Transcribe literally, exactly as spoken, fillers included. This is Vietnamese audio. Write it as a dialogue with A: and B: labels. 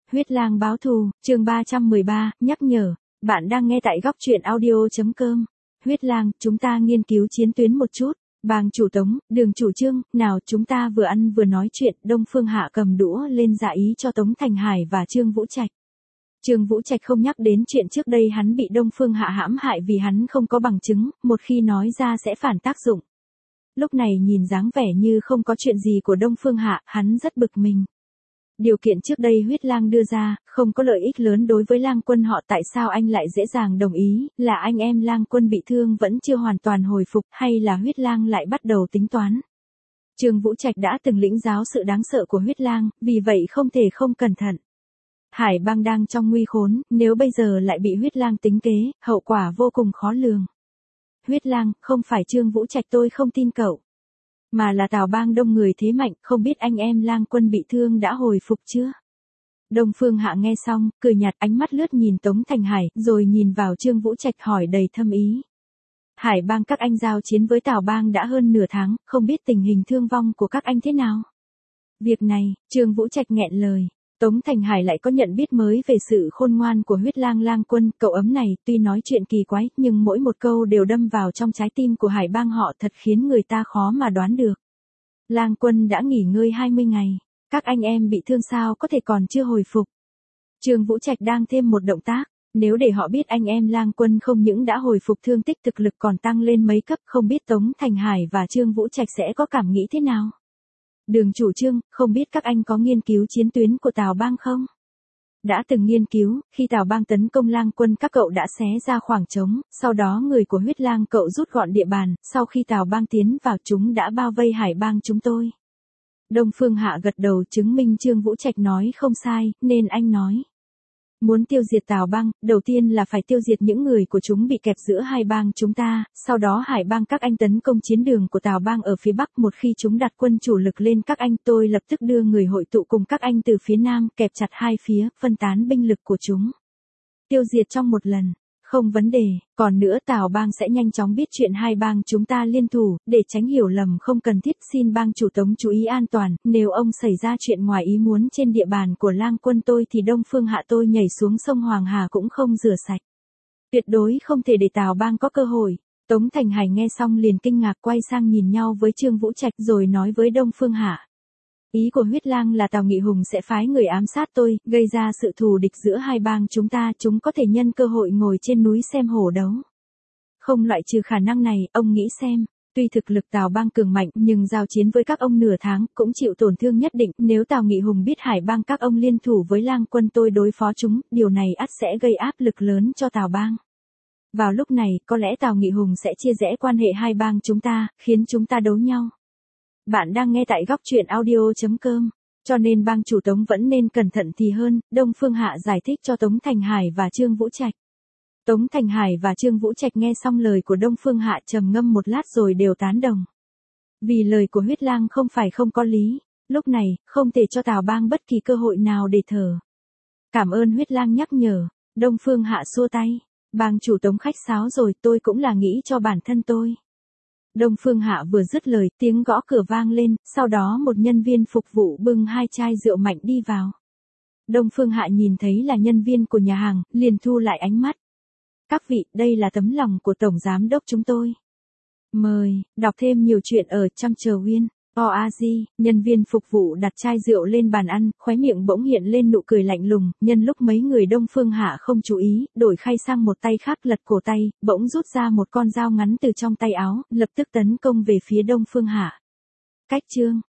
A: Huyết lang báo thù, chương ba trăm mười ba, nhắc nhở, bạn đang nghe tại góc truyện audio.com. Huyết lang, chúng ta nghiên cứu chiến tuyến một chút. Bàng chủ Tống, Đường chủ Trương, nào chúng ta vừa ăn vừa nói chuyện. Đông Phương Hạ cầm đũa lên dạ ý cho Tống Thành Hải và Trương Vũ Trạch. Trương Vũ Trạch không nhắc đến chuyện trước đây hắn bị Đông Phương Hạ hãm hại vì hắn không có bằng chứng, một khi nói ra sẽ phản tác dụng. Lúc này nhìn dáng vẻ như không có chuyện gì của Đông Phương Hạ, hắn rất bực mình. Điều kiện trước đây Huyết lang đưa ra, không có lợi ích lớn đối với Lang Quân họ, tại sao anh lại dễ dàng đồng ý, là anh em Lang Quân bị thương vẫn chưa hoàn toàn hồi phục, hay là Huyết lang lại bắt đầu tính toán. Trương Vũ Trạch đã từng lĩnh giáo sự đáng sợ của Huyết lang, vì vậy không thể không cẩn thận. Hải Bang đang trong nguy khốn, nếu bây giờ lại bị Huyết lang tính kế, hậu quả vô cùng khó lường. Huyết lang, không phải Trương Vũ Trạch tôi không tin cậu, mà là Tào Bang đông người thế mạnh, không biết anh em Lang Quân bị thương đã hồi phục chưa? Đông Phương Hạ nghe xong, cười nhạt, ánh mắt lướt nhìn Tống Thành Hải, rồi nhìn vào Trương Vũ Trạch hỏi đầy thâm ý. Hải Bang các anh giao chiến với Tào Bang đã hơn nửa tháng, không biết tình hình thương vong của các anh thế nào? Việc này, Trương Vũ Trạch nghẹn lời. Tống Thành Hải lại có nhận biết mới về sự khôn ngoan của Huyết lang Lang Quân, cậu ấm này tuy nói chuyện kỳ quái, nhưng mỗi một câu đều đâm vào trong trái tim của Hải Bang họ, thật khiến người ta khó mà đoán được. Lang Quân đã nghỉ ngơi hai mươi ngày, các anh em bị thương sao có thể còn chưa hồi phục? Trương Vũ Trạch đang thêm một động tác, nếu để họ biết anh em Lang Quân không những đã hồi phục thương tích, thực lực còn tăng lên mấy cấp, không biết Tống Thành Hải và Trương Vũ Trạch sẽ có cảm nghĩ thế nào? Đường chủ Trương, không biết các anh có nghiên cứu chiến tuyến của Tào Bang không? Đã từng nghiên cứu, khi Tào Bang tấn công Lang Quân các cậu đã xé ra khoảng trống, sau đó người của Huyết lang cậu rút gọn địa bàn, sau khi Tào Bang tiến vào chúng đã bao vây Hải Bang chúng tôi. Đông Phương Hạ gật đầu chứng minh Trương Vũ Trạch nói không sai, nên anh nói. Muốn tiêu diệt Tào Bang, đầu tiên là phải tiêu diệt những người của chúng bị kẹp giữa hai bang chúng ta, sau đó Hải Bang các anh tấn công chiến đường của Tào Bang ở phía Bắc, một khi chúng đặt quân chủ lực lên các anh, tôi lập tức đưa người hội tụ cùng các anh từ phía Nam, kẹp chặt hai phía, phân tán binh lực của chúng. Tiêu diệt trong một lần, không vấn đề, còn nữa Tào Bang sẽ nhanh chóng biết chuyện hai bang chúng ta liên thủ, để tránh hiểu lầm không cần thiết, xin bang chủ Tống chú ý an toàn, nếu ông xảy ra chuyện ngoài ý muốn trên địa bàn của Lang Quân tôi thì Đông Phương Hạ tôi nhảy xuống sông Hoàng Hà cũng không rửa sạch. Tuyệt đối không thể để Tào Bang có cơ hội. Tống Thành Hải nghe xong liền kinh ngạc, quay sang nhìn nhau với Trương Vũ Trạch rồi nói với Đông Phương Hạ. Ý của Huyết lang là Tào Nghị Hùng sẽ phái người ám sát tôi, gây ra sự thù địch giữa hai bang chúng ta, chúng có thể nhân cơ hội ngồi trên núi xem hổ đấu. Không loại trừ khả năng này, ông nghĩ xem, tuy thực lực Tào Bang cường mạnh nhưng giao chiến với các ông nửa tháng cũng chịu tổn thương nhất định, nếu Tào Nghị Hùng biết Hải Bang các ông liên thủ với Lang Quân tôi đối phó chúng, điều này ắt sẽ gây áp lực lớn cho Tào Bang. Vào lúc này, có lẽ Tào Nghị Hùng sẽ chia rẽ quan hệ hai bang chúng ta, khiến chúng ta đấu nhau. Bạn đang nghe tại góc truyện audio.com, cho nên bang chủ Tống vẫn nên cẩn thận thì hơn, Đông Phương Hạ giải thích cho Tống Thành Hải và Trương Vũ Trạch. Tống Thành Hải và Trương Vũ Trạch nghe xong lời của Đông Phương Hạ trầm ngâm một lát rồi đều tán đồng. Vì lời của Huyết lang không phải không có lý, lúc này, không thể cho Tào Bang bất kỳ cơ hội nào để thở. Cảm ơn Huyết lang nhắc nhở, Đông Phương Hạ xua tay, bang chủ Tống khách sáo rồi, tôi cũng là nghĩ cho bản thân tôi. Đông Phương Hạ vừa dứt lời, tiếng gõ cửa vang lên, sau đó một nhân viên phục vụ bưng hai chai rượu mạnh đi vào. Đông Phương Hạ nhìn thấy là nhân viên của nhà hàng, liền thu lại ánh mắt. Các vị, đây là tấm lòng của Tổng Giám đốc chúng tôi. Mời, đọc thêm nhiều chuyện ở Chăm Chờ Win. o a gi, nhân viên phục vụ đặt chai rượu lên bàn ăn, khóe miệng bỗng hiện lên nụ cười lạnh lùng, nhân lúc mấy người Đông Phương Hạ không chú ý, đổi khay sang một tay khác lật cổ tay, bỗng rút ra một con dao ngắn từ trong tay áo, lập tức tấn công về phía Đông Phương Hạ. Cách chương,